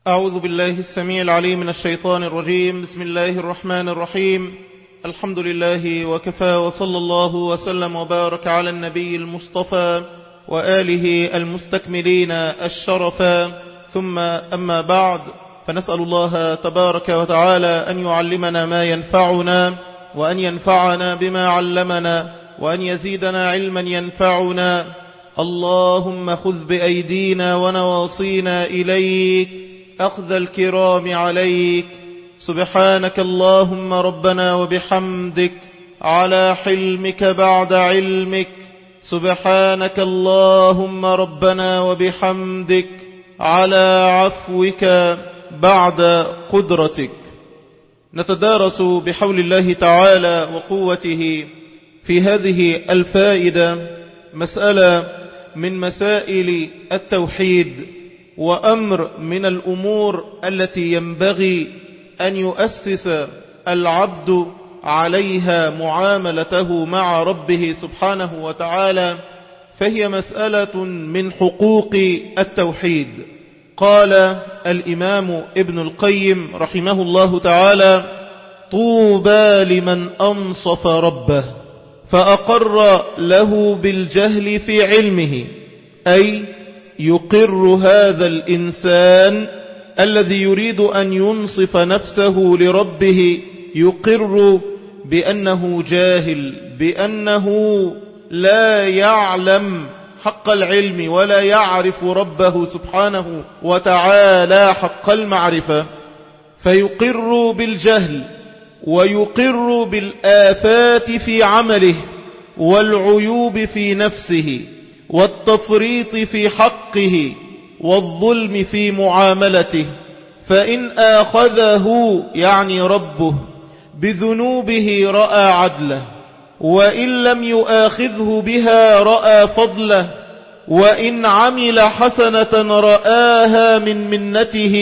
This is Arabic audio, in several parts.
أعوذ بالله السميع العليم من الشيطان الرجيم. بسم الله الرحمن الرحيم. الحمد لله وكفى، وصلى الله وسلم وبارك على النبي المصطفى وآله المستكملين الشرفا، ثم أما بعد، فنسأل الله تبارك وتعالى أن يعلمنا ما ينفعنا، وأن ينفعنا بما علمنا، وأن يزيدنا علما ينفعنا. اللهم خذ بأيدينا ونواصينا إليك أخذ الكرام عليك. سبحانك اللهم ربنا وبحمدك على حلمك بعد علمك. سبحانك اللهم ربنا وبحمدك على عفوك بعد قدرتك. نتدارس بحول الله تعالى وقوته في هذه الفائدة مسألة من مسائل التوحيد، وأمر من الأمور التي ينبغي أن يؤسس العبد عليها معاملته مع ربه سبحانه وتعالى، فهي مسألة من حقوق التوحيد. قال الإمام ابن القيم رحمه الله تعالى: طوبى لمن أنصف ربه فأقر له بالجهل في علمه، أي يقر هذا الإنسان الذي يريد أن ينصف نفسه لربه، يقر بأنه جاهل، بأنه لا يعلم حق العلم ولا يعرف ربه سبحانه وتعالى حق المعرفة، فيقر بالجهل ويقر بالآفات في عمله والعيوب في نفسه والتفريط في حقه والظلم في معاملته. فإن آخذه يعني ربه بذنوبه رأى عدله، وإن لم يؤاخذه بها رأى فضله، وإن عمل حسنة رآها من منته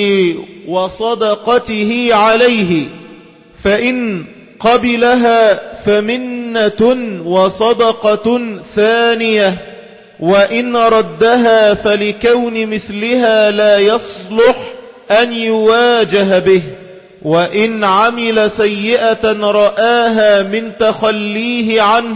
وصدقته عليه، فإن قبلها فمنة وصدقة ثانية، وإن ردها فلكون مثلها لا يصلح أن يواجه به، وإن عمل سيئة رآها من تخليه عنه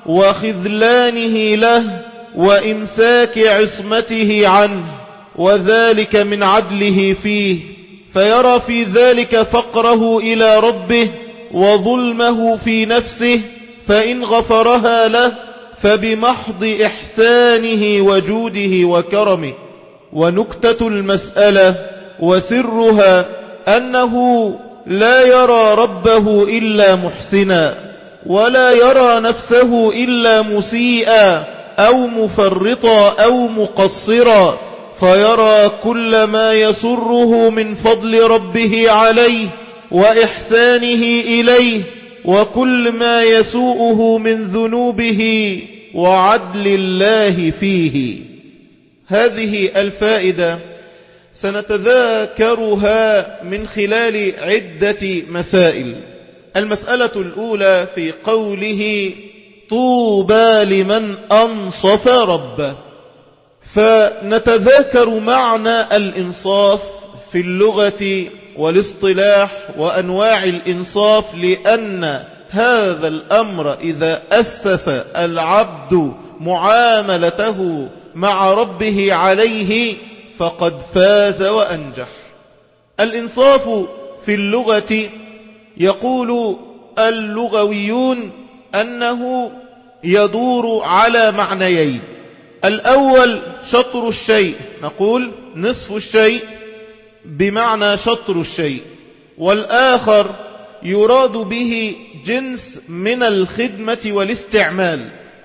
وخذلانه له وإمساك عصمته عنه، وذلك من عدله فيه، فيرى في ذلك فقره إلى ربه وظلمه في نفسه، فإن غفرها له فبمحض إحسانه وجوده وكرمه. ونكتة المسألة وسرها أنه لا يرى ربه إلا محسنا، ولا يرى نفسه إلا مسيئا أو مفرطا أو مقصرا، فيرى كل ما يسره من فضل ربه عليه وإحسانه إليه، وكل ما يسوءه من ذنوبه وعدل الله فيه. هذه الفائدة سنتذاكرها من خلال عدة مسائل. المسألة الأولى في قوله طوبى لمن أنصف ربه، فنتذاكر معنى الإنصاف في اللغة والاصطلاح وأنواع الإنصاف، لأن هذا الأمر إذا أسس العبد معاملته مع ربه عليه فقد فاز وأنجح. الإنصاف في اللغة يقول اللغويون أنه يدور على معنيين: الأول شطر الشيء، نقول نصف الشيء بمعنى شطر الشيء، والآخر يراد به جنس من الخدمة والاستعمال.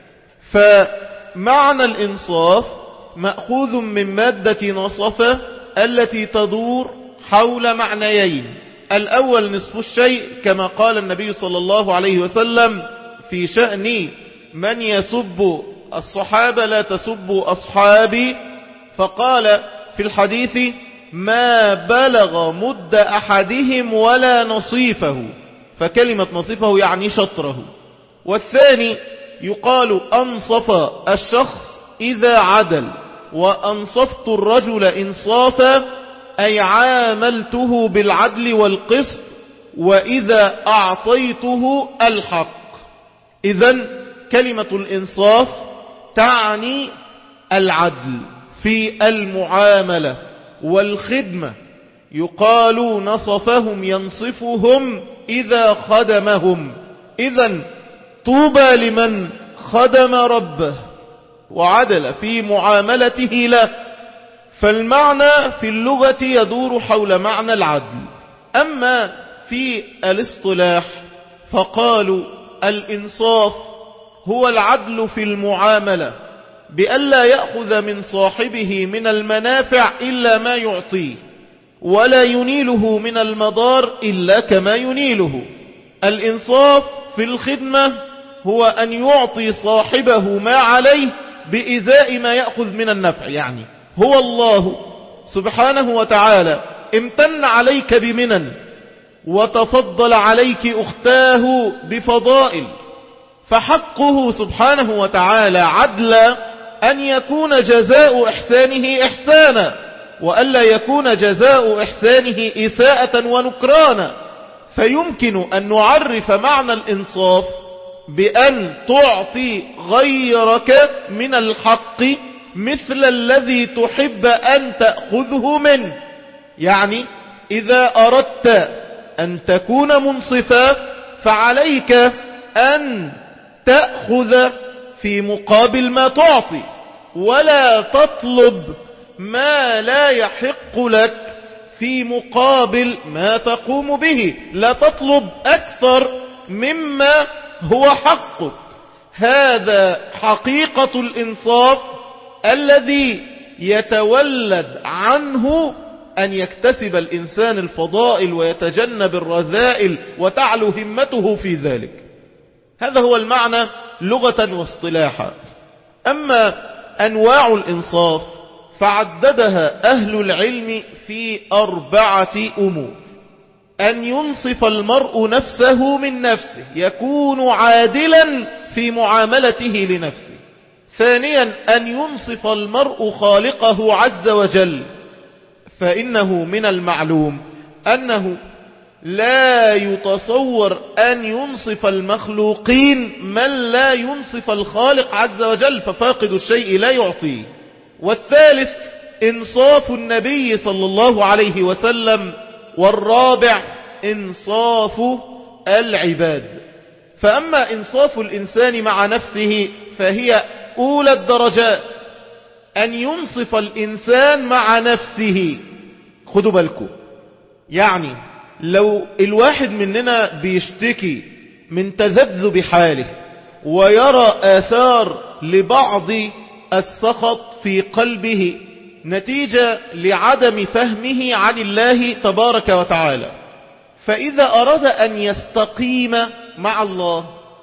فمعنى الإنصاف مأخوذ من مادة نصف التي تدور حول معنيين: الأول نصف الشيء، كما قال النبي صلى الله عليه وسلم في شأن من يسب الصحابة: لا تسبوا أصحابي، فقال في الحديث: ما بلغ مد أحدهم ولا نصيفه، فكلمة نصيفه يعني شطره. والثاني يقال أنصف الشخص إذا عدل، وأنصفت الرجل إنصافا أي عاملته بالعدل والقسط، وإذا أعطيته الحق. إذن كلمة الإنصاف تعني العدل في المعاملة والخدمة. يقال نصفهم ينصفهم إذا خدمهم. إذن طوبى لمن خدم ربه وعدل في معاملته له. فالمعنى في اللغة يدور حول معنى العدل. أما في الاصطلاح فقالوا الإنصاف هو العدل في المعاملة، بألا يأخذ من صاحبه من المنافع إلا ما يعطيه، ولا ينيله من المضار إلا كما ينيله. الإنصاف في الخدمة هو أن يعطي صاحبه ما عليه بإزاء ما يأخذ من النفع. يعني هو الله سبحانه وتعالى امتن عليك بمنن، وتفضل عليك أختاه بفضائل، فحقه سبحانه وتعالى عدلا أن يكون جزاء إحسانه إحسانا، وألا يكون جزاء إحسانه إساءة ونكرانا. فيمكن أن نعرف معنى الإنصاف بأن تعطي غيرك من الحق مثل الذي تحب أن تأخذه منه. يعني إذا أردت أن تكون منصفا فعليك أن تأخذ في مقابل ما تعطي، ولا تطلب ما لا يحق لك في مقابل ما تقوم به. لا تطلب أكثر مما هو حقك. هذا حقيقة الإنصاف الذي يتولد عنه أن يكتسب الإنسان الفضائل ويتجنب الرذائل وتعلو همته في ذلك. هذا هو المعنى لغة واصطلاحا. أما أنواع الإنصاف فعددها أهل العلم في 4 أمور. أن ينصف المرء نفسه من نفسه، يكون عادلا في معاملته لنفسه. ثانيا أن ينصف المرء خالقه عز وجل، فإنه من المعلوم أنه لا يتصور أن ينصف المخلوقين من لا ينصف الخالق عز وجل، ففاقد الشيء لا يعطيه. والثالث إنصاف النبي صلى الله عليه وسلم. والرابع إنصاف العباد. فأما إنصاف الإنسان مع نفسه فهي أولى الدرجات، أن ينصف الإنسان مع نفسه. خدوا بالكم، يعني لو الواحد مننا بيشتكي من تذبذب حاله ويرى آثار لبعض السخط في قلبه نتيجة لعدم فهمه عن الله تبارك وتعالى، فإذا أراد أن يستقيم مع الله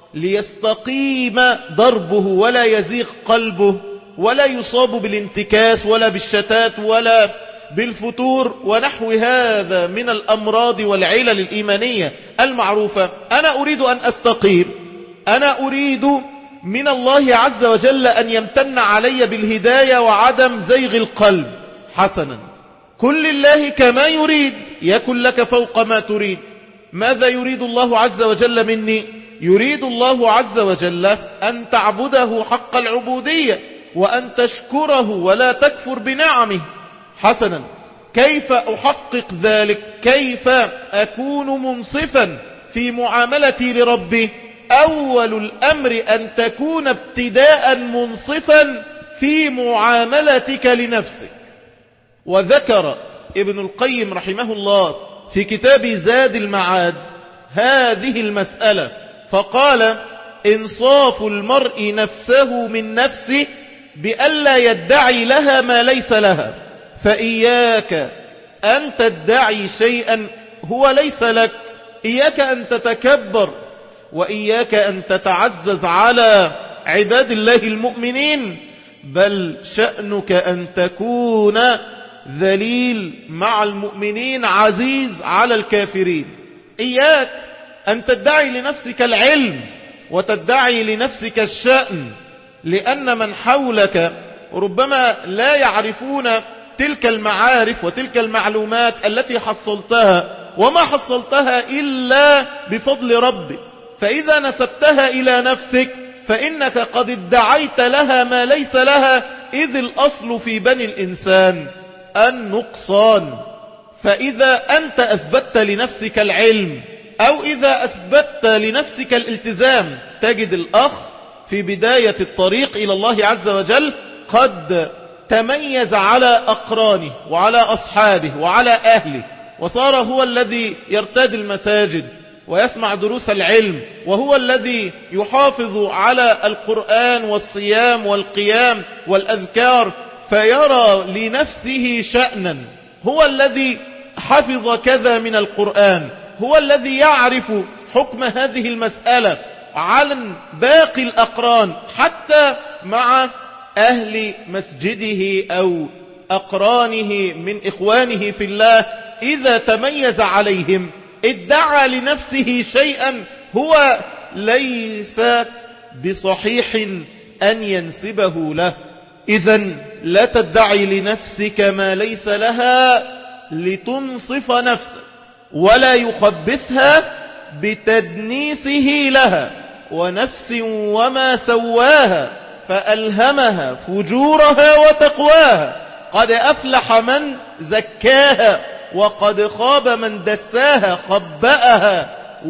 ليستقيم ضربه ولا يزيغ قلبه ولا يصاب بالانتكاس ولا بالشتات ولا بالفتور ونحو هذا من الأمراض والعلل الإيمانية المعروفة، أنا أريد أن أستقيم، أنا أريد من الله عز وجل أن يمتن علي بالهداية وعدم زيغ القلب. حسنا، كن لله كما يريد يكن لك فوق ما تريد. ماذا يريد الله عز وجل مني؟ يريد الله عز وجل أن تعبده حق العبودية وأن تشكره ولا تكفر بنعمه. حسنا، كيف أحقق ذلك؟ كيف أكون منصفا في معاملتي لربي؟ أول الأمر أن تكون ابتداء منصفا في معاملتك لنفسك. وذكر ابن القيم رحمه الله في كتاب زاد المعاد هذه المسألة فقال: إنصاف المرء نفسه من نفسه بألا يدعي لها ما ليس لها، فإياك أن تدعي شيئا هو ليس لك، إياك أن تتكبر، وإياك أن تتعزز على عباد الله المؤمنين، بل شأنك أن تكون ذليل مع المؤمنين عزيز على الكافرين. إياك أن تدعي لنفسك العلم وتدعي لنفسك الشأن، لأن من حولك ربما لا يعرفون تلك المعارف وتلك المعلومات التي حصلتها، وما حصلتها إلا بفضل ربك. فإذا نسبتها إلى نفسك فإنك قد ادعيت لها ما ليس لها، إذ الأصل في بني الإنسان النقصان. فإذا أنت أثبتت لنفسك العلم أو إذا أثبتت لنفسك الالتزام، تجد الأخ في بداية الطريق إلى الله عز وجل قد تميز على أقرانه وعلى أصحابه وعلى أهله، وصار هو الذي يرتاد المساجد ويسمع دروس العلم، وهو الذي يحافظ على القرآن والصيام والقيام والأذكار، فيرى لنفسه شأنا، هو الذي حفظ كذا من القرآن، هو الذي يعرف حكم هذه المسألة عن باقي الأقران، حتى مع أهل مسجده أو أقرانه من إخوانه في الله. إذا تميز عليهم ادعى لنفسه شيئا هو ليس بصحيح أن ينسبه له. إذن لا تدعي لنفسك ما ليس لها لتنصف نفسك، ولا يخبثها بتدنيسه لها. ونفس وما سواها فألهمها فجورها وتقواها، قد أفلح من زكاها وقد خاب من دساها، خبأها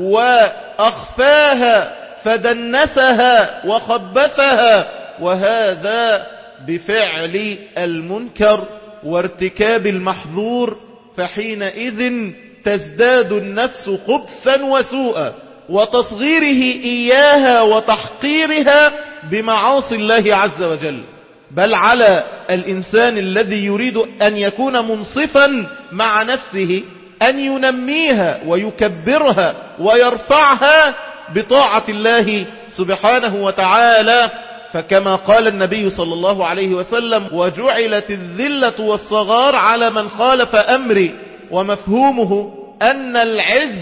وأخفاها فدنسها وخبثها، وهذا بفعل المنكر وارتكاب المحظور. فحينئذ تزداد النفس خبثا وسوءا، وتصغيره إياها وتحقيرها بمعاصي الله عز وجل. بل على الإنسان الذي يريد أن يكون منصفا مع نفسه أن ينميها ويكبرها ويرفعها بطاعة الله سبحانه وتعالى. فكما قال النبي صلى الله عليه وسلم: وجعلت الذلة والصغار على من خالف أمري. ومفهومه أن العز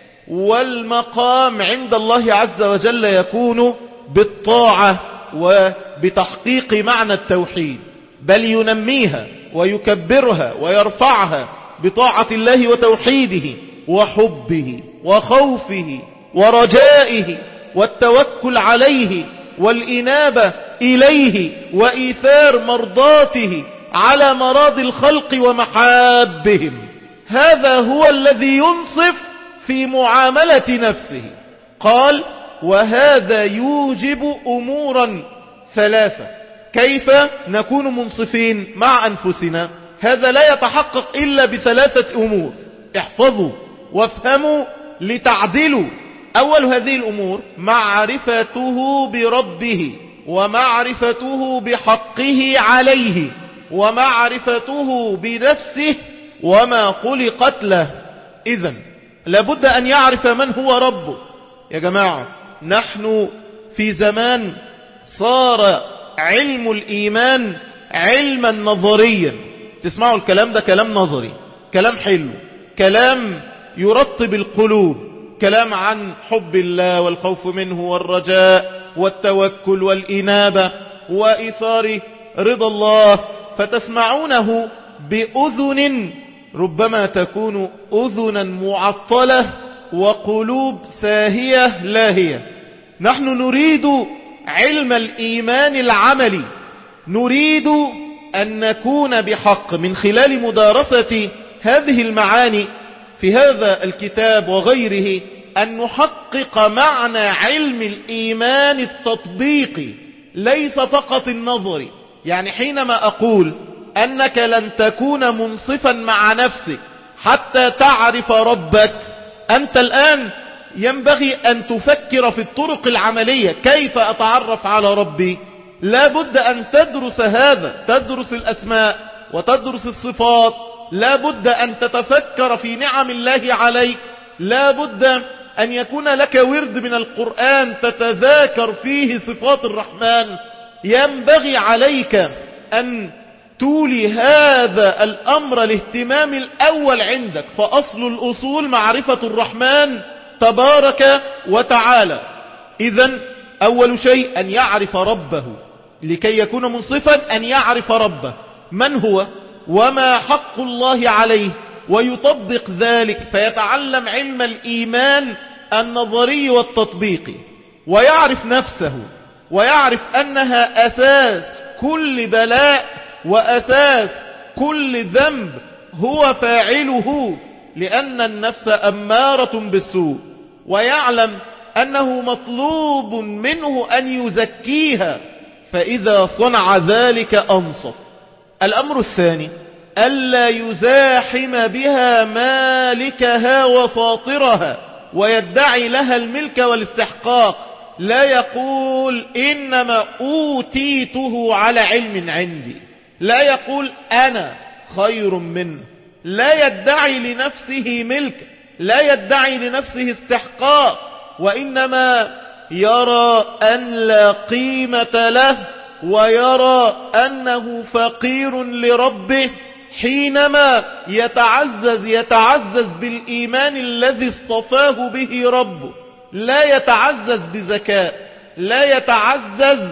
والمقام عند الله عز وجل يكون بالطاعة وبتحقيق معنى التوحيد، بل ينميها ويكبرها ويرفعها بطاعة الله وتوحيده وحبه وخوفه ورجائه والتوكل عليه والإنابة إليه وإيثار مرضاته على مراضي الخلق ومحابهم. هذا هو الذي ينصف في معاملة نفسه. قال: وهذا يوجب أمورا ثلاثة. كيف نكون منصفين مع أنفسنا؟ هذا لا يتحقق إلا بثلاثة أمور، احفظوا وافهموا لتعدلوا. أول هذه الأمور معرفته بربه، ومعرفته بحقه عليه، ومعرفته بنفسه وما خلقت له. إذن لابد أن يعرف من هو ربه. يا جماعة، نحن في زمان صار علم الإيمان علما نظريا. تسمعوا الكلام ده كلام نظري، كلام حلو، كلام يرطب القلوب، كلام عن حب الله والخوف منه والرجاء والتوكل والإنابة وإثار رضا الله. فتسمعونه بأذن ربما تكون أذنا معطلة وقلوب ساهية لاهية. نحن نريد علم الإيمان العملي، نريد أن نكون بحق من خلال مدارسة هذه المعاني في هذا الكتاب وغيره أن نحقق معنى علم الإيمان التطبيقي، ليس فقط النظري. يعني حينما أقول أنك لن تكون منصفا مع نفسك حتى تعرف ربك، أنت الآن ينبغي أن تفكر في الطرق العملية. كيف أتعرف على ربي؟ لا بد أن تدرس هذا، تدرس الأسماء وتدرس الصفات. لا بد أن تتفكر في نعم الله عليك. لا بد أن يكون لك ورد من القرآن تتذاكر فيه صفات الرحمن. ينبغي عليك أن تولي هذا الأمر الاهتمام الأول عندك. فأصل الأصول معرفة الرحمن تبارك وتعالى. إذن أول شيء أن يعرف ربه. لكي يكون منصفا أن يعرف ربه. من هو؟ وما حق الله عليه ويطبق ذلك، فيتعلم علم الإيمان النظري والتطبيقي، ويعرف نفسه ويعرف أنها أساس كل بلاء وأساس كل ذنب هو فاعله، لأن النفس أمارة بالسوء، ويعلم أنه مطلوب منه أن يزكيها، فإذا صنع ذلك أنصف. الأمر الثاني ألا يزاحم بها مالكها وفاطرها ويدعي لها الملك والاستحقاق، لا يقول إنما أوتيته على علم عندي، لا يقول أنا خير منه، لا يدعي لنفسه ملك، لا يدعي لنفسه استحقاق، وإنما يرى أن لا قيمة له، ويرى أنه فقير لربه حينما يتعزز بالإيمان الذي اصطفاه به ربه، لا يتعزز بذكاء، لا يتعزز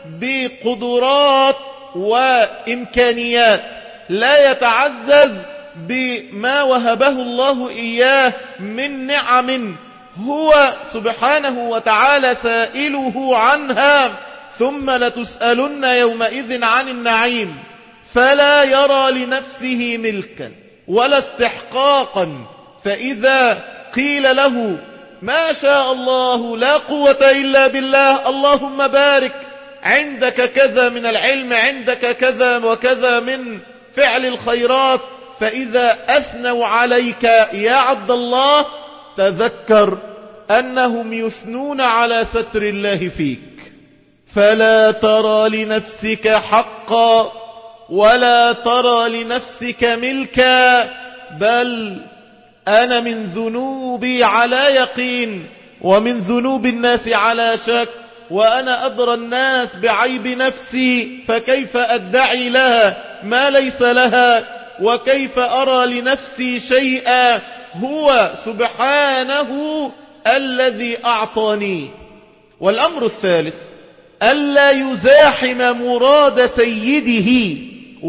بقدرات وإمكانيات، لا يتعزز بما وهبه الله إياه من نعم هو سبحانه وتعالى سائله عنها، ثم لتسألن يومئذ عن النعيم. فلا يرى لنفسه ملكا ولا استحقاقا، فإذا قيل له ما شاء الله لا قوة إلا بالله، اللهم بارك، عندك كذا من العلم، عندك كذا وكذا من فعل الخيرات، فإذا أثنوا عليك يا عبد الله تذكر أنهم يثنون على ستر الله فيك، فلا ترى لنفسك حقا ولا ترى لنفسك ملكا، بل أنا من ذنوبي على يقين ومن ذنوب الناس على شك، وأنا أدرى الناس بعيب نفسي، فكيف أدعي لها ما ليس لها، وكيف أرى لنفسي شيئا هو سبحانه الذي أعطاني. والأمر الثالث ألا يزاحم مراد سيده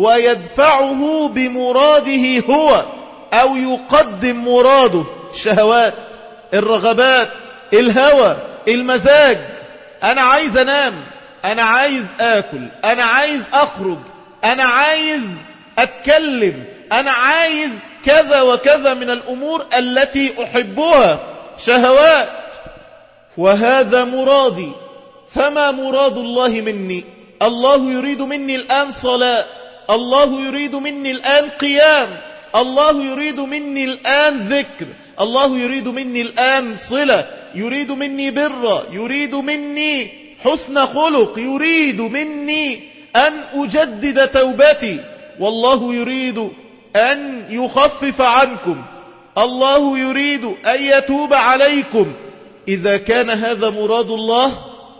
ويدفعه بمراده هو، أو يقدم مراده، الشهوات، الرغبات، الهوى، المزاج، أنا عايز أنام، أنا عايز آكل، أنا عايز أخرج، أنا عايز أتكلم، أنا عايز كذا وكذا من الأمور التي أحبها، شهوات، وهذا مرادي. فما مراد الله مني؟ الله يريد مني الآن صلاة، الله يريد مني الآن قيام، الله يريد مني الآن ذكر، الله يريد مني الآن صلة، يريد مني بر، يريد مني حسن خلق، يريد مني أن أجدد توبتي، والله يريد أن يخفف عنكم، الله يريد أن يتوب عليكم. إذا كان هذا مراد الله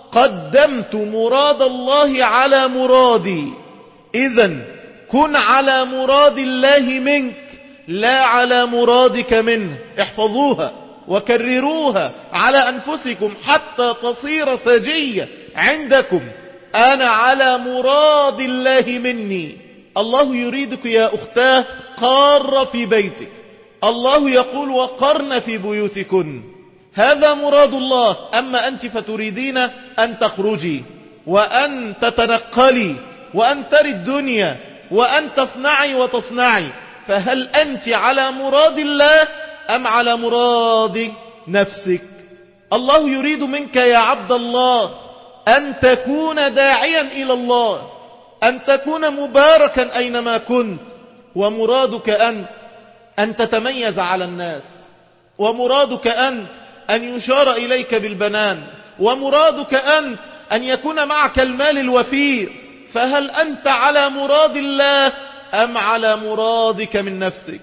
قدمت مراد الله على مرادي، إذن كن على مراد الله منك لا على مرادك منه. احفظوها وكرروها على أنفسكم حتى تصير سجية عندكم. أنا على مراد الله مني. الله يريدك يا أختاه قار في بيتك، الله يقول وقرن في بيوتكن، هذا مراد الله. أما أنت فتريدين أن تخرجي وأن تتنقلي وأن تري الدنيا وأن تصنعي وتصنعي، فهل أنت على مراد الله أم على مراد نفسك؟ الله يريد منك يا عبد الله أن تكون داعيا إلى الله، أن تكون مباركا أينما كنت، ومرادك أنت أن تتميز على الناس، ومرادك أنت أن يشار إليك بالبنان، ومرادك أنت أن يكون معك المال الوفير. فهل أنت على مراد الله أم على مرادك من نفسك؟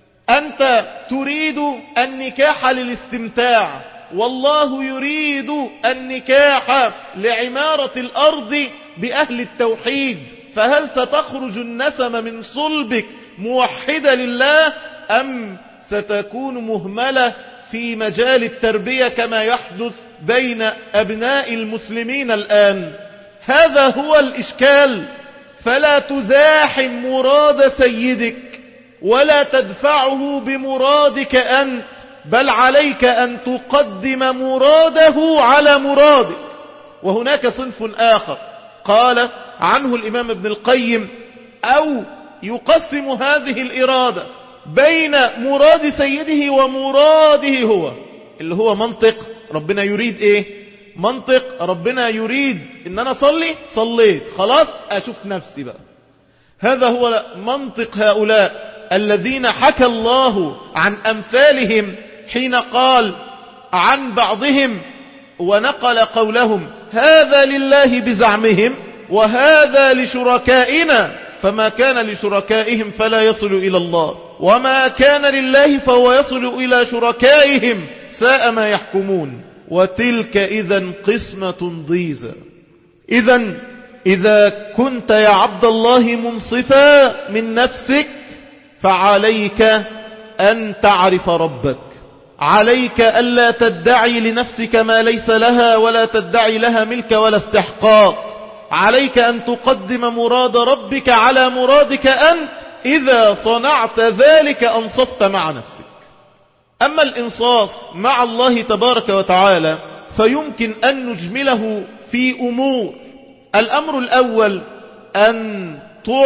أنت تريد النكاح للاستمتاع، والله يريد النكاح لعمارة الأرض بأهل التوحيد. فهل ستخرج النسم من صلبك موحدة لله أم ستكون مهملة في مجال التربية كما يحدث بين أبناء المسلمين الآن؟ هذا هو الإشكال. فلا تزاحم مراد سيدك ولا تدفعه بمرادك أنت، بل عليك أن تقدم مراده على مرادك. وهناك صنف آخر قال عنه الإمام ابن القيم: أو يقسم هذه الإرادة بين مراد سيده ومراده هو، اللي هو منطق ربنا يريد إيه؟ منطق ربنا يريد إن أنا صلي، صليت خلاص، أشوف نفسي بقى. هذا هو منطق هؤلاء الذين حكى الله عن أمثالهم حين قال عن بعضهم ونقل قولهم: هذا لله بزعمهم وهذا لشركائنا، فما كان لشركائهم فلا يصل إلى الله، وما كان لله فهو يصل إلى شركائهم، ساء ما يحكمون. وتلك إذا قسمة ضيزى. إذا كنت يا عبد الله منصفا من نفسك فعليك أن تعرف ربك، عليك ألا تدعي لنفسك ما ليس لها ولا تدعي لها ملك ولا استحقاق، عليك أن تقدم مراد ربك على مرادك أنت. إذا صنعت ذلك أنصفت مع نفسك. أما الإنصاف مع الله تبارك وتعالى فيمكن أن نجمله في أمور. الأمر الأول أن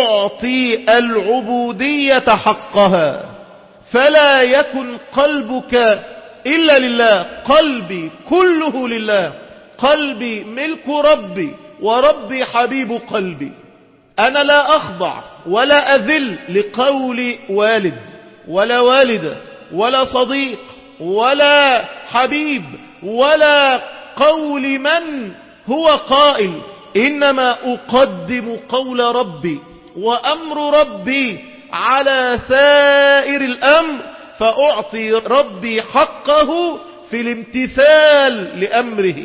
تعطي العبودية حقها، فلا يكن قلبك إلا لله، قلبي كله لله، قلبي ملك ربي وربي حبيب قلبي. أنا لا أخضع ولا أذل لقول والد ولا والدة ولا صديق ولا حبيب ولا قول من هو قائل، إنما أقدم قول ربي وأمر ربي على سائر الأمر، فأعطي ربي حقه في الامتثال لأمره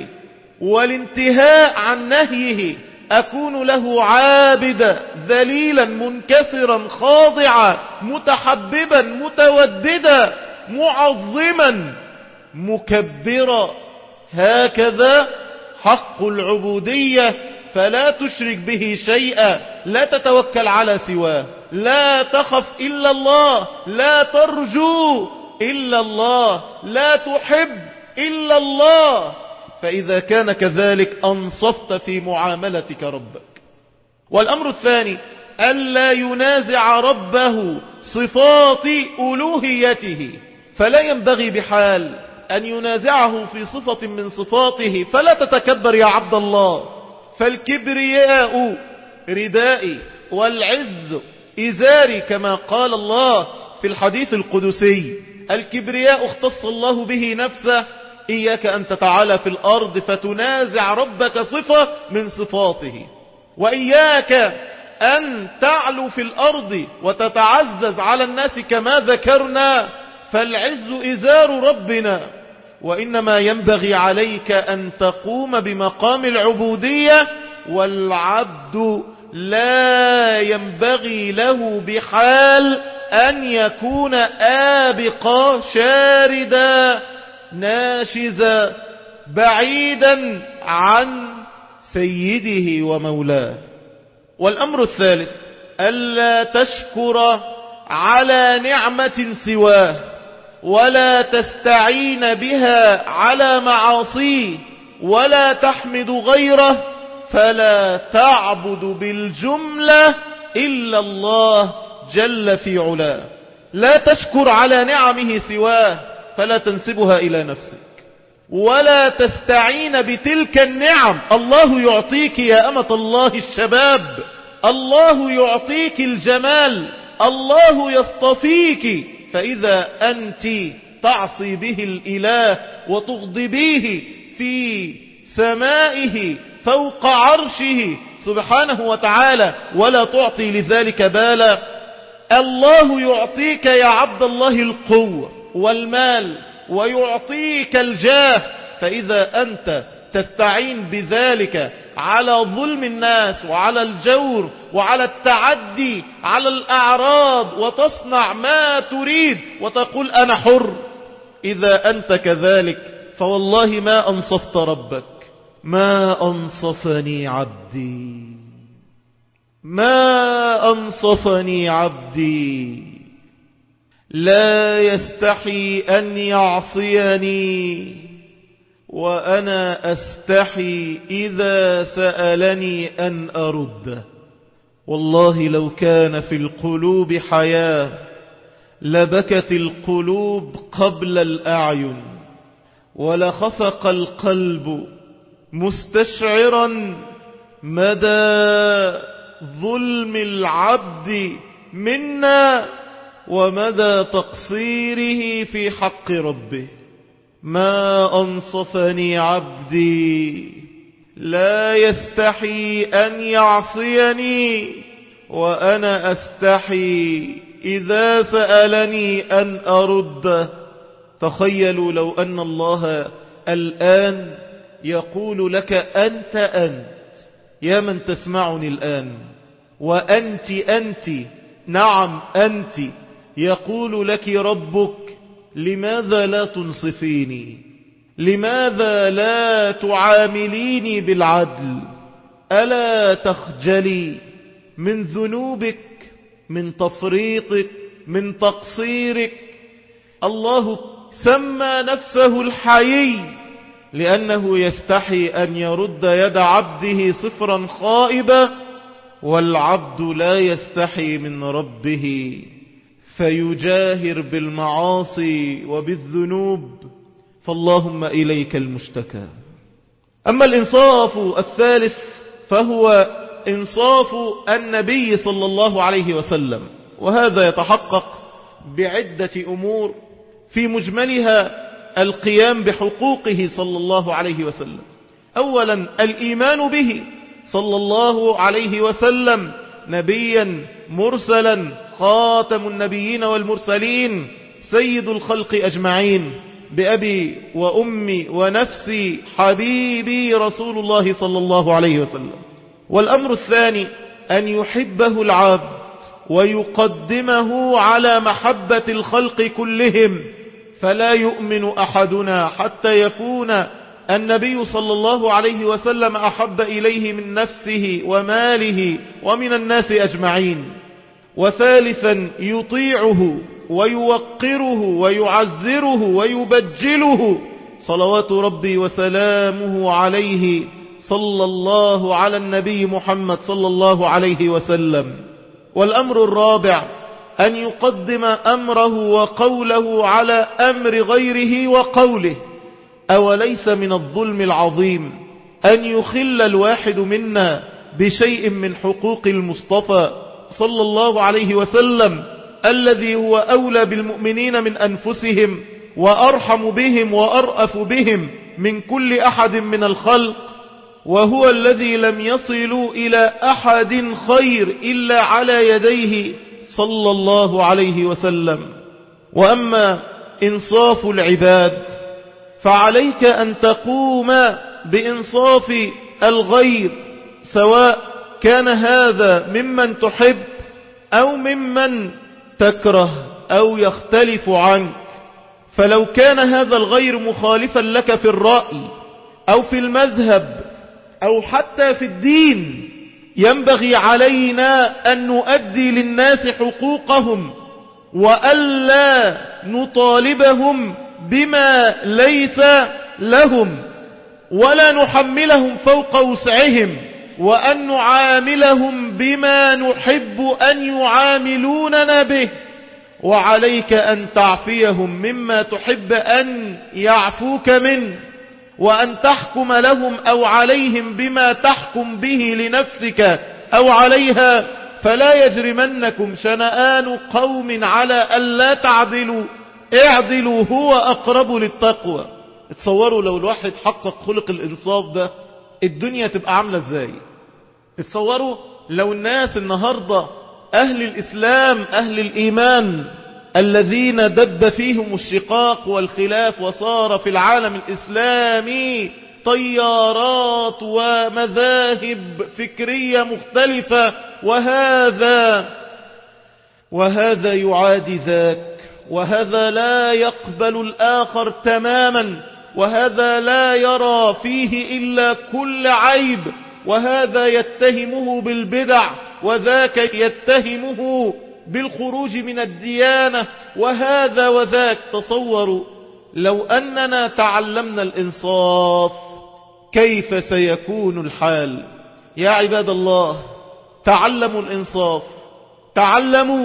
والانتهاء عن نهيه. أكون له عابدا ذليلا منكسرا خاضعا متحببا متوددا معظما مكبرا. هكذا حق العبودية، فلا تشرك به شيئا، لا تتوكل على سواه، لا تخف إلا الله، لا ترجو إلا الله، لا تحب إلا الله. فإذا كان كذلك أنصفت في معاملتك ربك. والأمر الثاني ألا ينازع ربه صفات ألوهيته، فلا ينبغي بحال أن ينازعه في صفة من صفاته. فلا تتكبر يا عبد الله، فالكبرياء ردائي والعز إزاري، كما قال الله في الحديث القدسي: الكبرياء اختص الله به نفسه، إياك أن تتعالى في الأرض فتنازع ربك صفة من صفاته، وإياك أن تعلو في الأرض وتتعزز على الناس كما ذكرنا، فالعز إزار ربنا. وإنما ينبغي عليك أن تقوم بمقام العبودية، والعبد لا ينبغي له بحال أن يكون آبقا شاردا ناشزا بعيدا عن سيده ومولاه. والأمر الثالث ألا تشكر على نعمة سواه ولا تستعين بها على معاصيه ولا تحمد غيره، فلا تعبد بالجملة إلا الله جل في علاه. لا تشكر على نعمه سواه فلا تنسبها إلى نفسك، ولا تستعين بتلك النعم. الله يعطيك يا أمة الله الشباب، الله يعطيك الجمال، الله يصطفيك، فإذا أنت تعصي به الإله وتغضبيه في سمائه فوق عرشه سبحانه وتعالى ولا تعطي لذلك بالا، الله يعطيك يا عبد الله القوة والمال ويعطيك الجاه، فإذا أنت تستعين بذلك على ظلم الناس وعلى الجور وعلى التعدي على الأعراض وتصنع ما تريد وتقول أنا حر، إذا أنت كذلك فوالله ما أنصفت ربك. ما أنصفني عبدي. ما أنصفني عبدي لا يستحي أن يعصيني وأنا أستحي إذا سألني أن أرده. والله لو كان في القلوب حياة لبكت القلوب قبل الأعين ولخفق القلب مستشعرا مدى ظلم العبد منا ومدى تقصيره في حق ربه. ما أنصفني عبدي لا يستحي أن يعصيني وأنا أستحي إذا سألني أن أرده. تخيلوا لو أن الله الآن يقول لك أنت يا من تسمعني الآن وأنت نعم أنت، يقول لك ربك لماذا لا تنصفيني؟ لماذا لا تعامليني بالعدل؟ ألا تخجلي من ذنوبك، من تفريطك، من تقصيرك؟ الله سمى نفسه الحيي لأنه يستحي أن يرد يد عبده صفرا خائبة، والعبد لا يستحي من ربه فيجاهر بالمعاصي وبالذنوب. فاللهم إليك المشتكى. أما الإنصاف الثالث فهو إنصاف النبي صلى الله عليه وسلم، وهذا يتحقق بعدة أمور في مجملها القيام بحقوقه صلى الله عليه وسلم. أولا الإيمان به صلى الله عليه وسلم نبيا مرسلا خاتم النبيين والمرسلين سيد الخلق أجمعين، بأبي وأمي ونفسي حبيبي رسول الله صلى الله عليه وسلم. والأمر الثاني أن يحبه العبد ويقدمه على محبة الخلق كلهم، فلا يؤمن أحدنا حتى يكون النبي صلى الله عليه وسلم أحب إليه من نفسه وماله ومن الناس أجمعين. وثالثا يطيعه ويوقره ويعزره ويبجله صلوات ربي وسلامه عليه صلى الله على النبي محمد صلى الله عليه وسلم. والأمر الرابع أن يقدم أمره وقوله على أمر غيره وقوله. أوليس من الظلم العظيم أن يخل الواحد منا بشيء من حقوق المصطفى صلى الله عليه وسلم الذي هو أولى بالمؤمنين من أنفسهم وأرحم بهم وأرأف بهم من كل أحد من الخلق، وهو الذي لم يصلوا إلى أحد خير إلا على يديه صلى الله عليه وسلم. وأما إنصاف العباد فعليك أن تقوم بإنصاف الغير، سواء كان هذا ممن تحب أو ممن تكره أو يختلف عنك. فلو كان هذا الغير مخالفا لك في الرأي أو في المذهب أو حتى في الدين، ينبغي علينا أن نؤدي للناس حقوقهم وألا نطالبهم بما ليس لهم، ولا نحملهم فوق وسعهم، وأن نعاملهم بما نحب أن يعاملوننا به. وعليك أن تعفيهم مما تحب أن يعفوك منه، وأن تحكم لهم أو عليهم بما تحكم به لنفسك أو عليها. فلا يجرمنكم شنآن قوم على ألا تعدلوا اعدلوا هو أقرب للتقوى. اتصوروا لو الواحد حقق خلق الإنصاف ده الدنيا تبقى عاملة ازاي؟ اتصوروا لو الناس النهاردة أهل الإسلام أهل الإيمان الذين دب فيهم الشقاق والخلاف وصار في العالم الإسلامي طيارات ومذاهب فكرية مختلفة، وهذا يعادي ذاك، وهذا لا يقبل الآخر تماما، وهذا لا يرى فيه إلا كل عيب، وهذا يتهمه بالبدع، وذاك يتهمه بالخروج من الديانة، وهذا وذاك. تصوروا لو أننا تعلمنا الإنصاف كيف سيكون الحال. يا عباد الله، تعلموا الإنصاف، تعلموا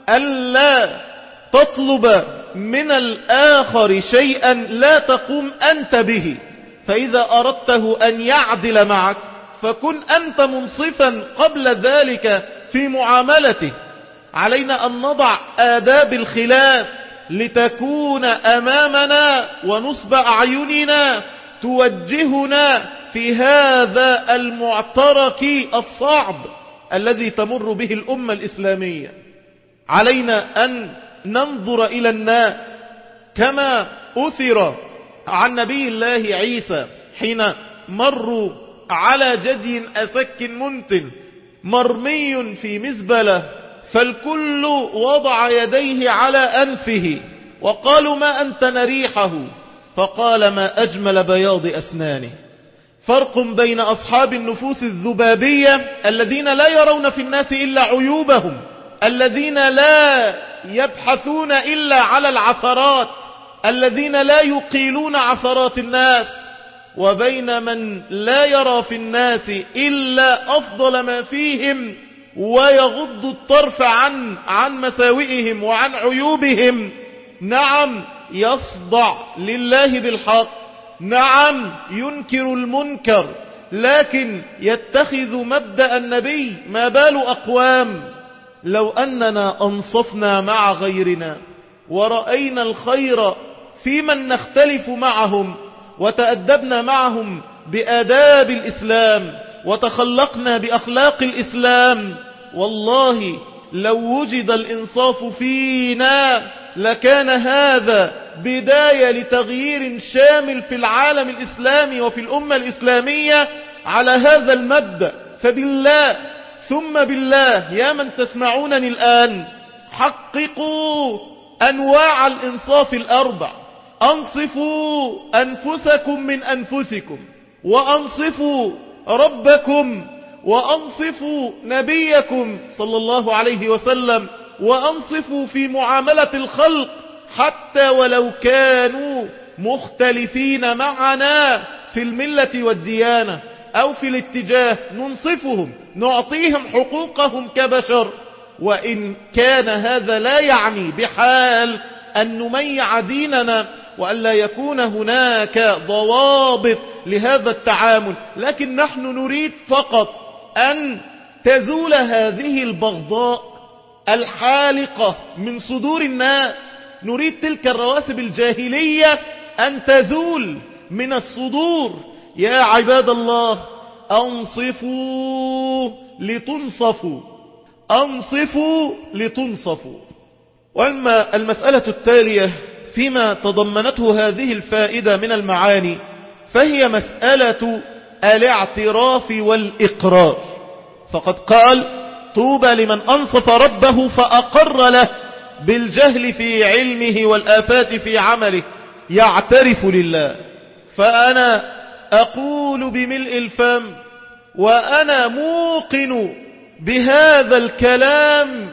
ألا تطلب من الآخر شيئا لا تقوم أنت به، فإذا أردته أن يعدل معك فكن أنت منصفا قبل ذلك في معاملته. علينا أن نضع آداب الخلاف لتكون أمامنا ونصب أعيننا توجهنا في هذا المعترك الصعب الذي تمر به الأمة الإسلامية. علينا أن ننظر إلى الناس كما أثر عن نبي الله عيسى حين مروا على جدي أسك منتن مرمي في مزبلة، فالكل وضع يديه على أنفه وقالوا ما أنت نريحه، فقال ما أجمل بياض أسنانه. فرق بين أصحاب النفوس الذبابية الذين لا يرون في الناس إلا عيوبهم، الذين لا يبحثون إلا على العثرات، الذين لا يقيلون عثرات الناس، وبين من لا يرى في الناس إلا أفضل ما فيهم ويغض الطرف عن مساوئهم وعن عيوبهم. نعم يصدع لله بالحق، نعم ينكر المنكر، لكن يتخذ مبدأ النبي. ما بال أقوام لو أننا أنصفنا مع غيرنا ورأينا الخير في من نختلف معهم وتأدبنا معهم بآداب الإسلام وتخلقنا بأخلاق الإسلام، والله لو وجد الإنصاف فينا لكان هذا بداية لتغيير شامل في العالم الإسلامي وفي الأمة الإسلامية على هذا المبدأ. فبالله ثم بالله يا من تسمعونني الآن، حققوا أنواع الإنصاف الأربع. أنصفوا أنفسكم من أنفسكم، وأنصفوا ربكم، وأنصفوا نبيكم صلى الله عليه وسلم، وأنصفوا في معاملة الخلق حتى ولو كانوا مختلفين معنا في الملة والديانة أو في الاتجاه، ننصفهم، نعطيهم حقوقهم كبشر. وإن كان هذا لا يعني بحال أن نميع ديننا وأن لا يكون هناك ضوابط لهذا التعامل، لكن نحن نريد فقط أن تزول هذه البغضاء الحالقة من صدور الناس. نريد تلك الرواسب الجاهلية أن تزول من الصدور. يا عباد الله، أنصفوا لتنصفوا، أنصفوا لتنصفوا. وأما المسألة التالية فيما تضمنته هذه الفائدة من المعاني، فهي مسألة الاعتراف والإقرار. فقد قال طوبى لمن أنصف ربه فأقر له بالجهل في علمه والآفات في عمله، يعترف لله. فأنا أقول بملء الفم وأنا موقن بهذا الكلام،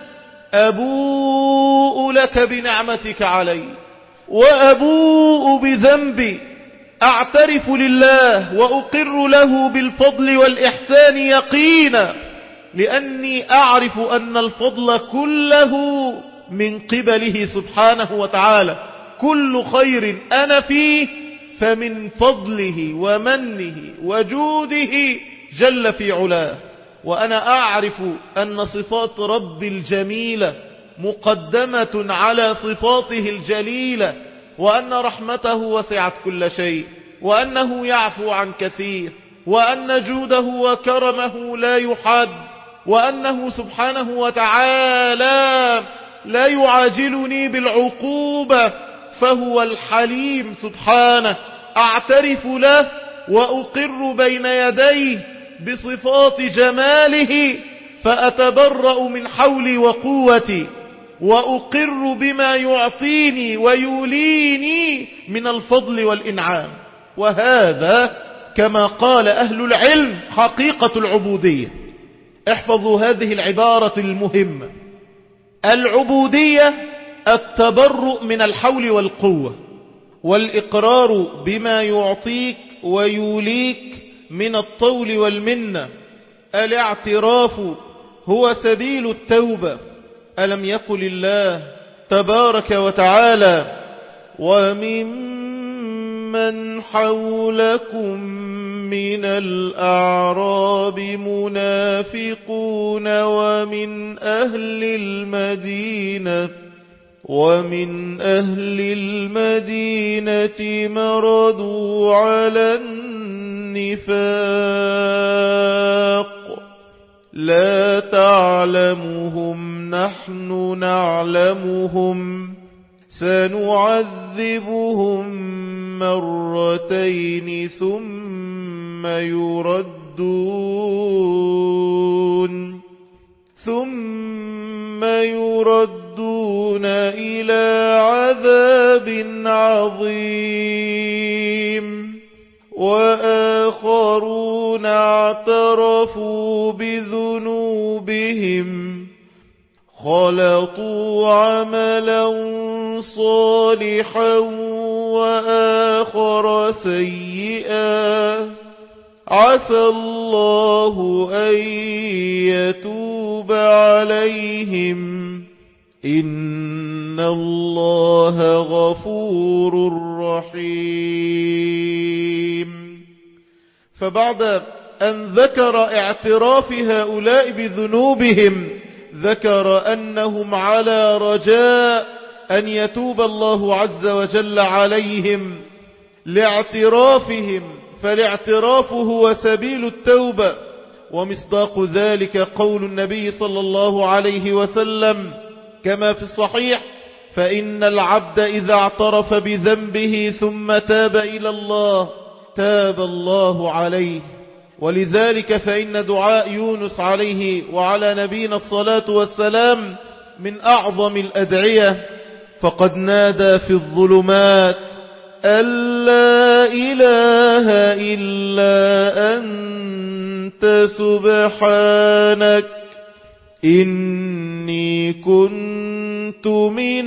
أبوء لك بنعمتك علي وأبوء بذنبي، أعترف لله وأقر له بالفضل والإحسان يقينا، لأني أعرف أن الفضل كله من قبله سبحانه وتعالى. كل خير أنا فيه فمن فضله ومنه وجوده جل في علاه. وأنا أعرف أن صفات رب الجميلة مقدمة على صفاته الجليلة، وأن رحمته وسعت كل شيء، وأنه يعفو عن كثير، وأن جوده وكرمه لا يحد، وأنه سبحانه وتعالى لا يعاجلني بالعقوبة، فهو الحليم سبحانه. أعترف له وأقر بين يديه بصفات جماله، فأتبرأ من حولي وقوتي، وأقر بما يعطيني ويوليني من الفضل والإنعام. وهذا كما قال أهل العلم حقيقة العبودية. احفظوا هذه العبارة المهمة: العبودية التبرؤ من الحول والقوة، والإقرار بما يعطيك ويوليك من الطول والمنة. الاعتراف هو سبيل التوبة. ألم يقل الله تبارك وتعالى: وممن حولكم من الأعراب منافقون ومن أهل المدينة مردوا على النفاق لا تعلمهم نحن نعلمهم سنعذبهم مرتين ثم يردون إلى عذاب عظيم. وآخرون اعترفوا بذنوبهم خلطوا عملا صالحا وآخر سيئا عسى الله أن يتوب عليهم إن الله غفور رحيم. فبعد أن ذكر اعتراف هؤلاء بذنوبهم ذكر أنهم على رجاء أن يتوب الله عز وجل عليهم لاعترافهم، فالاعتراف هو سبيل التوبة. ومصداق ذلك قول النبي صلى الله عليه وسلم كما في الصحيح: فإن العبد إذا اعترف بذنبه ثم تاب إلى الله تاب الله عليه. ولذلك فإن دعاء يونس عليه وعلى نبينا الصلاة والسلام من أعظم الأدعية: فقد نادى في الظلمات أن لا إله إلا أنت سبحانك إني كنت من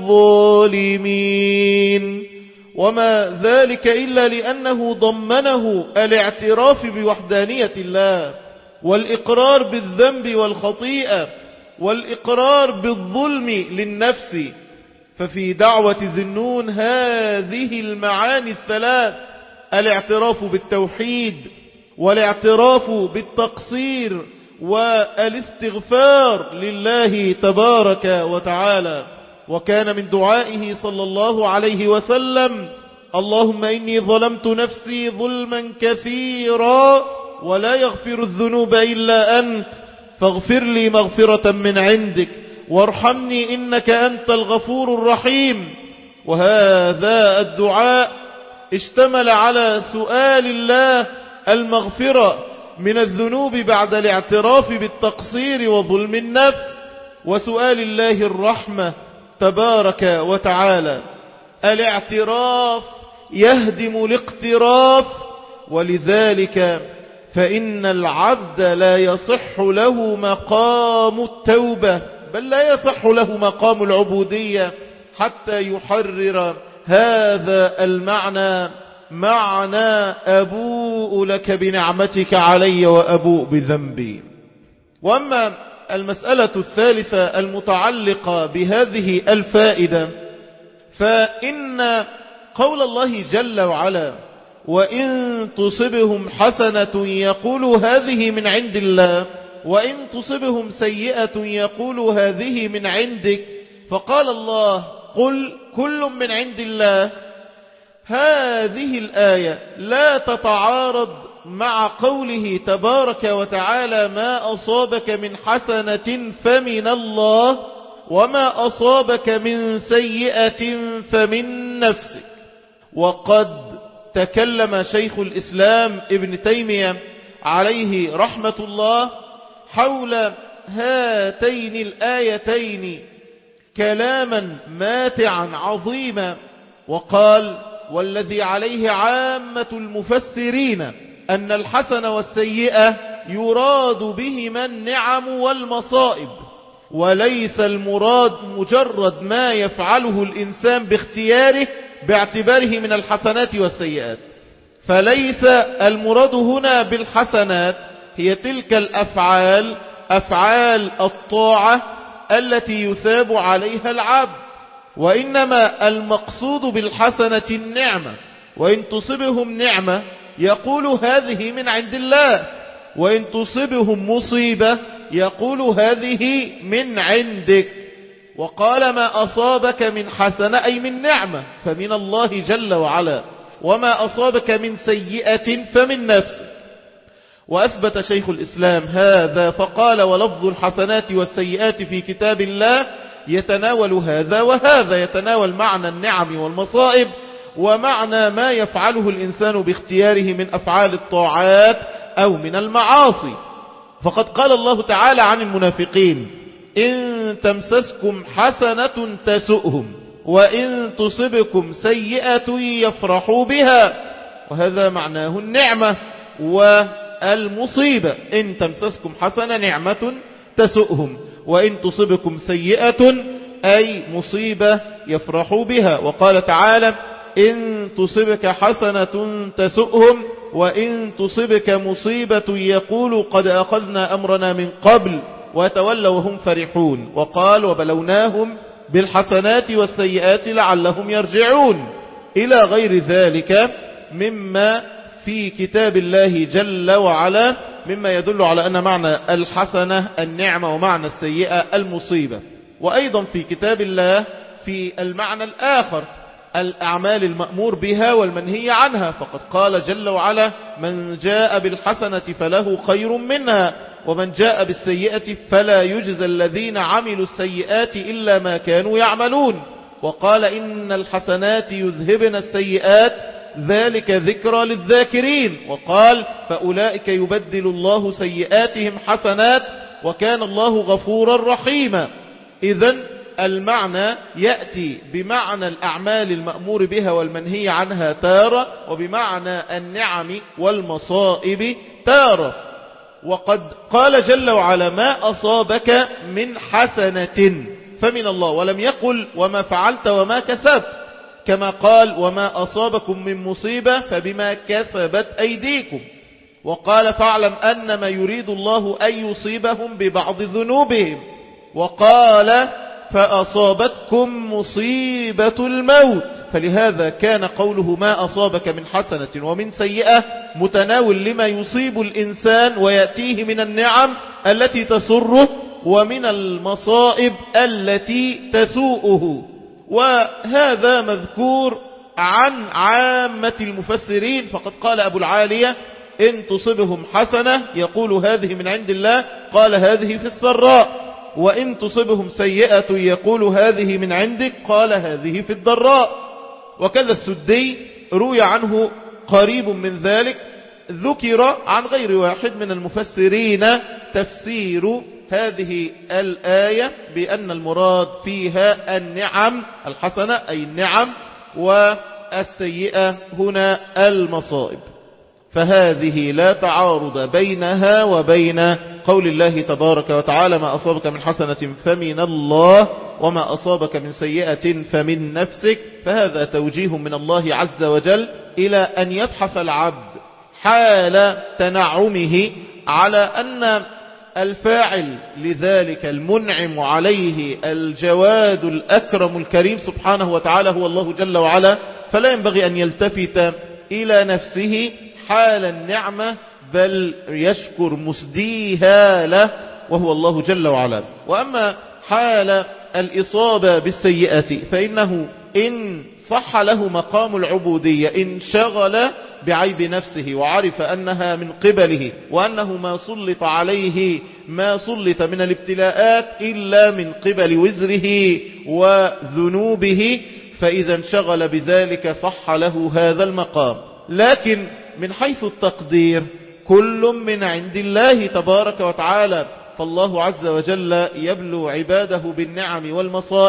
الظالمين. وما ذلك إلا لأنه ضمنه الاعتراف بوحدانية الله، والإقرار بالذنب والخطيئة، والإقرار بالظلم للنفس. ففي دعوة ذنون هذه المعاني الثلاث: الاعتراف بالتوحيد، والاعتراف بالتقصير، والاستغفار لله تبارك وتعالى. وكان من دعائه صلى الله عليه وسلم: اللهم إني ظلمت نفسي ظلما كثيرا ولا يغفر الذنوب إلا أنت فاغفر لي مغفرة من عندك وارحمني إنك أنت الغفور الرحيم. وهذا الدعاء اشتمل على سؤال الله المغفرة من الذنوب بعد الاعتراف بالتقصير وظلم النفس، وسؤال الله الرحمة تبارك وتعالى. الاعتراف يهدم الاقتراف، ولذلك فإن العبد لا يصح له مقام التوبة، بل لا يصح له مقام العبودية حتى يحرر هذا المعنى، معنى أبوء لك بنعمتك علي وأبوء بذنبي. وأما المسألة الثالثة المتعلقة بهذه الفائدة، فإن قول الله جل وعلا: وإن تصبهم حسنة يقولوا هذه من عند الله وإن تصبهم سيئة يقولوا هذه من عندك، فقال الله: قل كل من عند الله. هذه الآية لا تتعارض مع قوله تبارك وتعالى: ما أصابك من حسنة فمن الله وما أصابك من سيئة فمن نفسك. وقد تكلم شيخ الإسلام ابن تيمية عليه رحمة الله حول هاتين الآيتين كلاما ماتعا عظيما، وقال: والذي عليه عامة المفسرين أن الحسن والسيئة يراد بهما النعم والمصائب، وليس المراد مجرد ما يفعله الإنسان باختياره باعتباره من الحسنات والسيئات. فليس المراد هنا بالحسنات هي تلك الأفعال، أفعال الطاعة التي يثاب عليها العبد، وإنما المقصود بالحسنة النعمة، وإن تصبهم نعمة يقول هذه من عند الله، وإن تصبهم مصيبة يقول هذه من عندك. وقال ما أصابك من حسنة أي من نعمة فمن الله جل وعلا، وما أصابك من سيئة فمن نفسك. وأثبت شيخ الإسلام هذا فقال ولفظ الحسنات والسيئات في كتاب الله يتناول هذا وهذا، يتناول معنى النعم والمصائب ومعنى ما يفعله الإنسان باختياره من أفعال الطاعات أو من المعاصي. فقد قال الله تعالى عن المنافقين إن تمسسكم حسنة تسؤهم وإن تصبكم سيئة يفرحوا بها، وهذا معناه النعمة والمصيبة. إن تمسسكم حسنة نعمة تسؤهم، وإن تصبكم سيئة أي مصيبة يفرحوا بها. وقال تعالى إن تصبك حسنة تسؤهم وإن تصبك مصيبة يقول قد أخذنا أمرنا من قبل وتولوا وهم فرحون. وقال وبلوناهم بالحسنات والسيئات لعلهم يرجعون، إلى غير ذلك مما في كتاب الله جل وعلا مما يدل على أن معنى الحسنة النعمة ومعنى السيئة المصيبة. وأيضا في كتاب الله في المعنى الآخر الأعمال المأمور بها والمنهي عنها، فقد قال جل وعلا من جاء بالحسنة فله خير منها ومن جاء بالسيئة فلا يجزى الذين عملوا السيئات إلا ما كانوا يعملون. وقال إن الحسنات يذهبن السيئات ذلك ذكرى للذاكرين. وقال فأولئك يبدل الله سيئاتهم حسنات وكان الله غفورا رحيما. إذن المعنى يأتي بمعنى الأعمال المأمور بها والمنهي عنها تارة، وبمعنى النعم والمصائب تارة. وقد قال جل وعلا ما أصابك من حسنة فمن الله، ولم يقل وما فعلت وما كسبت، كما قال وما أصابكم من مصيبة فبما كسبت أيديكم. وقال فاعلم أنما يريد الله أن يصيبهم ببعض ذنوبهم. وقال فأصابتكم مصيبة الموت. فلهذا كان قوله ما أصابك من حسنة ومن سيئة متناول لما يصيب الإنسان ويأتيه من النعم التي تسره ومن المصائب التي تسوءه. وهذا مذكور عن عامة المفسرين، فقد قال أبو العالية إن تصبهم حسنة يقول هذه من عند الله، قال هذه في السراء، وإن تصبهم سيئة يقول هذه من عندك، قال هذه في الضراء. وكذا السدي روي عنه قريب من ذلك، ذكر عن غير واحد من المفسرين تفسير هذه الآية بأن المراد فيها النعم الحسنة أي النعم، والسيئة هنا المصائب. فهذه لا تعارض بينها وبين قول الله تبارك وتعالى ما أصابك من حسنة فمن الله وما أصابك من سيئة فمن نفسك. فهذا توجيه من الله عز وجل إلى أن يبحث العبد حال تنعمه على أن الفاعل لذلك المنعم عليه الجواد الأكرم الكريم سبحانه وتعالى هو الله جل وعلا، فلا ينبغي أن يلتفت إلى نفسه حال النعمة بل يشكر مسديها له وهو الله جل وعلا. وأما حال الإصابة بالسيئة فإنه إن صح له مقام العبودية إن شغل بعيب نفسه وعرف أنها من قبله وأنه ما سلط عليه ما سلط من الابتلاءات إلا من قبل وزره وذنوبه، فإذا انشغل بذلك صح له هذا المقام. لكن من حيث التقدير كل من عند الله تبارك وتعالى، فالله عز وجل يبلو عباده بالنعم والمصائب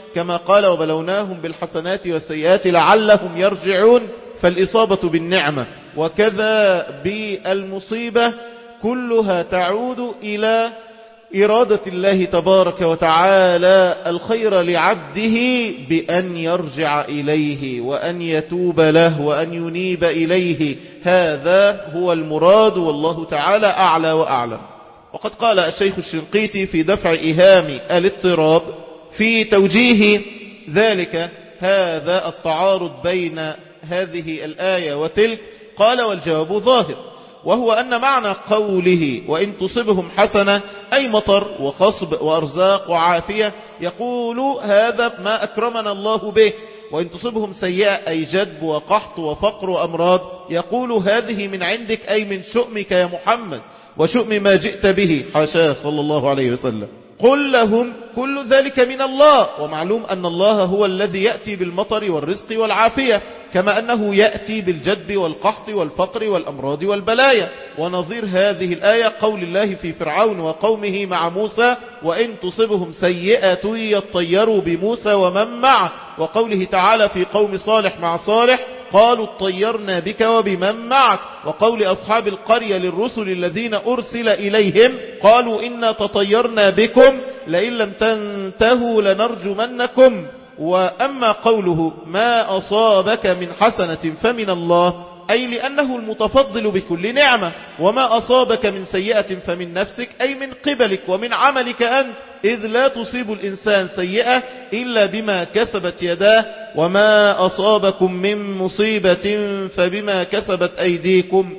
كما قال وبلوناهم بالحسنات والسيئات لعلهم يرجعون، فالإصابة بالنعمة وكذا بالمصيبة كلها تعود إلى إرادة الله تبارك وتعالى الخير لعبده بأن يرجع إليه وأن يتوب له وأن ينيب إليه. هذا هو المراد، والله تعالى أعلى وأعلم. وقد قال الشيخ الشنقيطي في دفع إيهام الاضطراب في توجيه ذلك هذا التعارض بين هذه الآية وتلك، قال والجواب ظاهر، وهو أن معنى قوله وإن تصبهم حسنة أي مطر وخصب وأرزاق وعافية، يقول هذا ما أكرمنا الله به، وإن تصبهم سيئة أي جدب وقحط وفقر وأمراض، يقول هذه من عندك أي من شؤمك يا محمد وشؤم ما جئت به، حاشاه صلى الله عليه وسلم. قل لهم كل ذلك من الله، ومعلوم أن الله هو الذي يأتي بالمطر والرزق والعافية، كما أنه يأتي بالجدب والقحط والفقر والأمراض والبلايا. ونظير هذه الآية قول الله في فرعون وقومه مع موسى وإن تصبهم سيئة يطيروا بموسى ومن معه، وقوله تعالى في قوم صالح مع صالح قالوا اطيرنا بك وبمن معك، وقول أصحاب القرية للرسل الذين أرسل إليهم قالوا إنا تطيرنا بكم لئن لم تنتهوا لنرجمنكم. وأما قوله ما أصابك من حسنة فمن الله، أي لأنه المتفضل بكل نعمة، وما أصابك من سيئة فمن نفسك أي من قبلك ومن عملك أنت، إذ لا تصيب الإنسان سيئة إلا بما كسبت يداه، وما أصابكم من مصيبة فبما كسبت أيديكم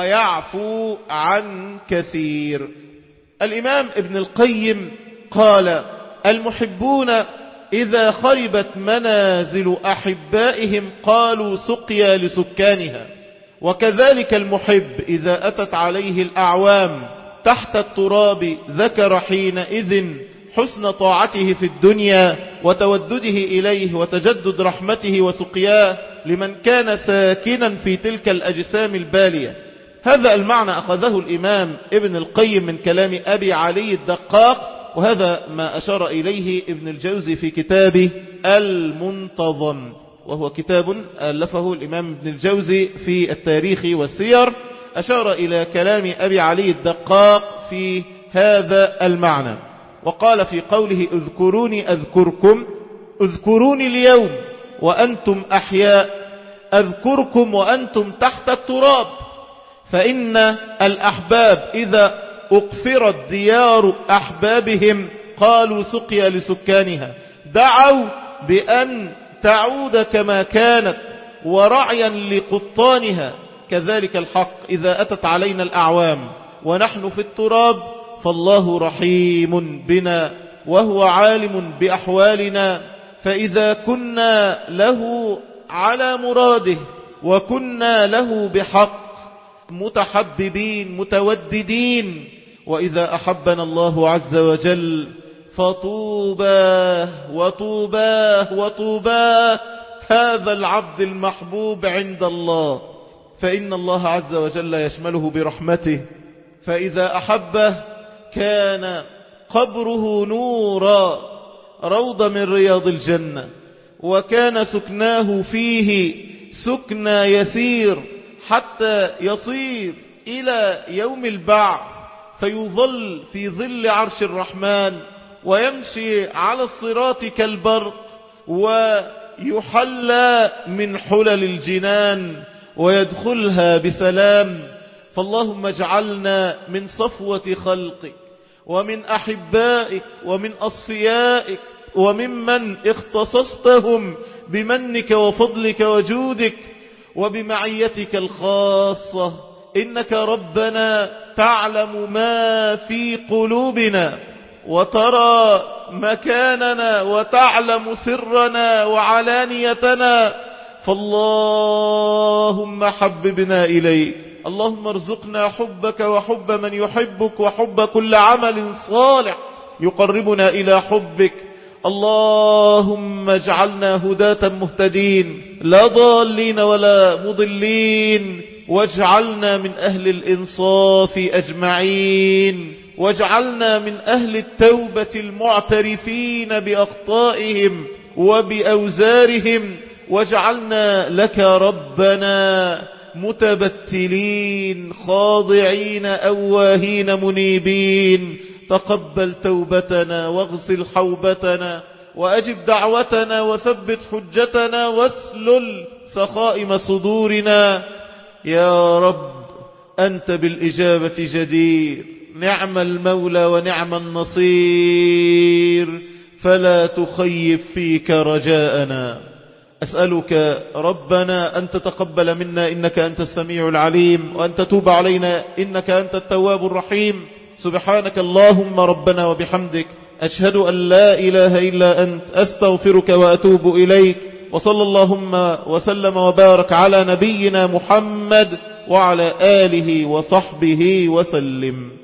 ويعفو عن كثير. الإمام ابن القيم قال المحبون إذا خربت منازل أحبائهم قالوا سقيا لسكانها، وكذلك المحب إذا أتت عليه الأعوام تحت التراب ذكر حينئذ حسن طاعته في الدنيا وتودده إليه وتجدد رحمته وسقياه لمن كان ساكنا في تلك الأجسام البالية. هذا المعنى أخذه الإمام ابن القيم من كلام أبي علي الدقاق، وهذا ما أشار إليه ابن الجوزي في كتابه المنتظم، وهو كتاب ألفه الإمام ابن الجوزي في التاريخ والسير، أشار إلى كلام أبي علي الدقاق في هذا المعنى. وقال في قوله اذكروني أذكركم، اذكروني اليوم وأنتم أحياء، أذكركم وأنتم تحت التراب، فإن الأحباب إذا أقفرت ديار أحبابهم قالوا سقيا لسكانها، دعوا بأن تعود كما كانت ورعيا لقطانها. كذلك الحق إذا أتت علينا الأعوام ونحن في التراب فالله رحيم بنا وهو عالم بأحوالنا، فإذا كنا له على مراده وكنا له بحق متحببين متوددين، وإذا أحبنا الله عز وجل فطوباه وطوباه وطوباه هذا العبد المحبوب عند الله، فإن الله عز وجل يشمله برحمته، فإذا أحبه كان قبره نورا روضة من رياض الجنة، وكان سكناه فيه سكنى يسير حتى يصير إلى يوم البعث فيظل في ظل عرش الرحمن ويمشي على الصراط كالبرق ويحلى من حلل الجنان ويدخلها بسلام. فاللهم اجعلنا من صفوة خلقك ومن أحبائك ومن أصفيائك وممن اختصصتهم بمنك وفضلك وجودك وبمعيتك الخاصة، إنك ربنا تعلم ما في قلوبنا وترى مكاننا وتعلم سرنا وعلانيتنا، فاللهم حببنا إليك، اللهم ارزقنا حبك وحب من يحبك وحب كل عمل صالح يقربنا إلى حبك. اللهم اجعلنا هداة مهتدين لا ضالين ولا مضلين، واجعلنا من أهل الإنصاف أجمعين، واجعلنا من أهل التوبة المعترفين بأخطائهم وبأوزارهم، واجعلنا لك ربنا متبتلين خاضعين أواهين منيبين. تقبل توبتنا واغسل حوبتنا وأجب دعوتنا وثبت حجتنا واسلل سخائم صدورنا يا رب. أنت بالإجابة جدير، نعم المولى ونعم النصير، فلا تخيب فيك رجاءنا. أسألك ربنا أن تتقبل منا إنك أنت السميع العليم، وأن تتوب علينا إنك أنت التواب الرحيم. سبحانك اللهم ربنا وبحمدك، أشهد أن لا إله إلا أنت، أستغفرك وأتوب إليك. وصلى اللهم وسلم وبارك على نبينا محمد وعلى آله وصحبه وسلم.